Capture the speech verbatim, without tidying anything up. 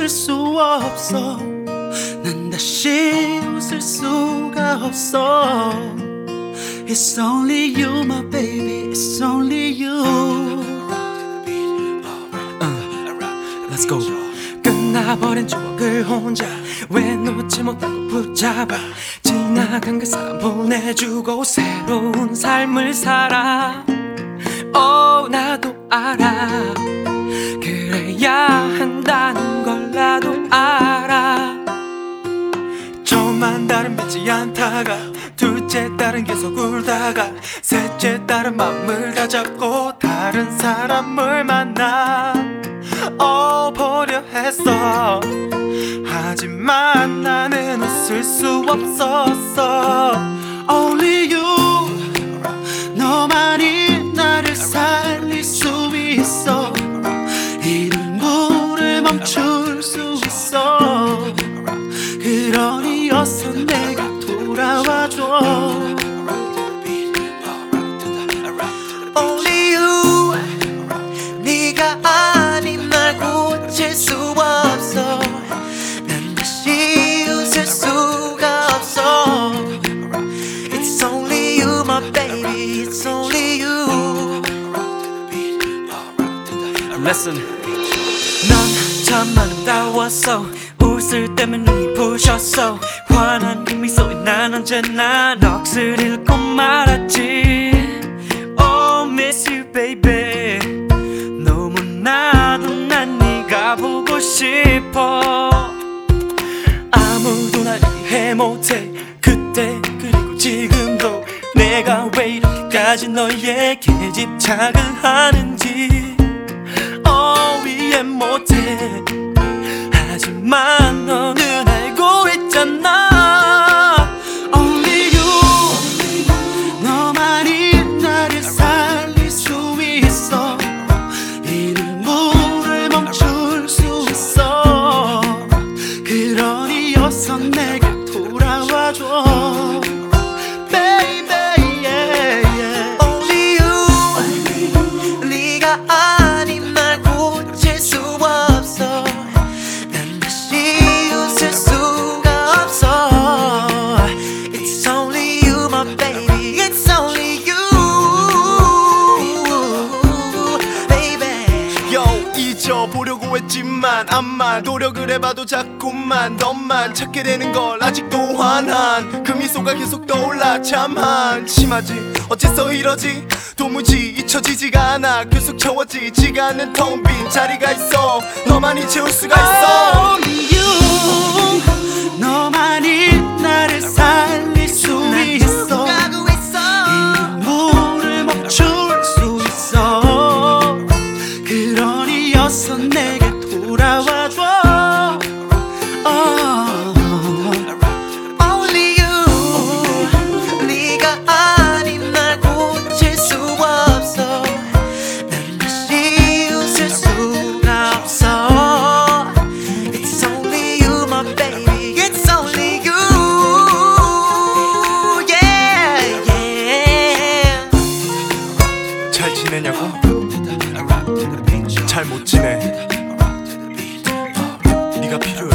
웃을 수 없어. 난 다시 웃을 수가 없어. It's only you my baby, it's only you. uh, Let's go. 끝나버린 추억을 혼자 왜 놓지 못하고 붙잡아. 지나간 그 사람 보내주고 새로운 삶을 살아. Oh 나도 알아. 그래야 한다는 걸 나도 알아. 처음만 딸은 믿지 않다가 둘째 딸은 계속 울다가 셋째 딸은 맘을 다 잡고 다른 사람을 만나 어 보려 했어. 하지만 나는 웃을 수 없었어. Only you, 너만이 나를 살릴 수 있어. 이 눈물을 멈출 수 있어. 그러니 어서 내가 돌아와줘. Only you, 네가 아닌 날 고칠 수 없어. 난 다시 웃을 수가 없어. It's only you my baby, it's only you. Listen. 넌 참 아름다웠어. 웃을 때면 눈이 부셨어. 환한 그 미소에 난 언제나 넋을 잃고 말았지. Oh miss you baby. 너무나도 난 네가 보고 싶어. 아무도 날 이해 못해. 그때 그리고 지금도 내가 왜 이렇게까지 너에게 집착을 하는지 oh 이해 못해. 하지만 너는 알고 있잖아. Only you, 너만이 나를 살릴 수 있어. 이 눈물을 멈출 수 있어. 그러니 어서 내게 돌아와줘. Baby yeah, yeah. Only you, 네가 아닌 날 고칠 수 없어. 난 다시 웃을 수가 없어. It's only you my baby, it's only you baby. Yo 잊어보려고 했지만 암만 노력을 해봐도 자꾸만 너만 찾게 되는 걸 아직도 환한 그 미소가 계속 떠올라. 참 한심하지 어째서 이러지. 도무지 잊혀지지가 않아. 계속 채워지지가 않는 텅 빈 자리가 있어. 너만이 채울 수가 있어. Only you, 너만이 나를 살릴 수 있어. 이 눈물을 멈출 수 있어. 그러니 어서 내게 돌아와줘. oh. Only you, 네가 아닌 날 고칠 수 없어. 난 다시 웃을 수가 없어. It's only you my baby, it's only you yeah yeah. 잘 지내냐고? 잘 못 지내. 네가 필요해.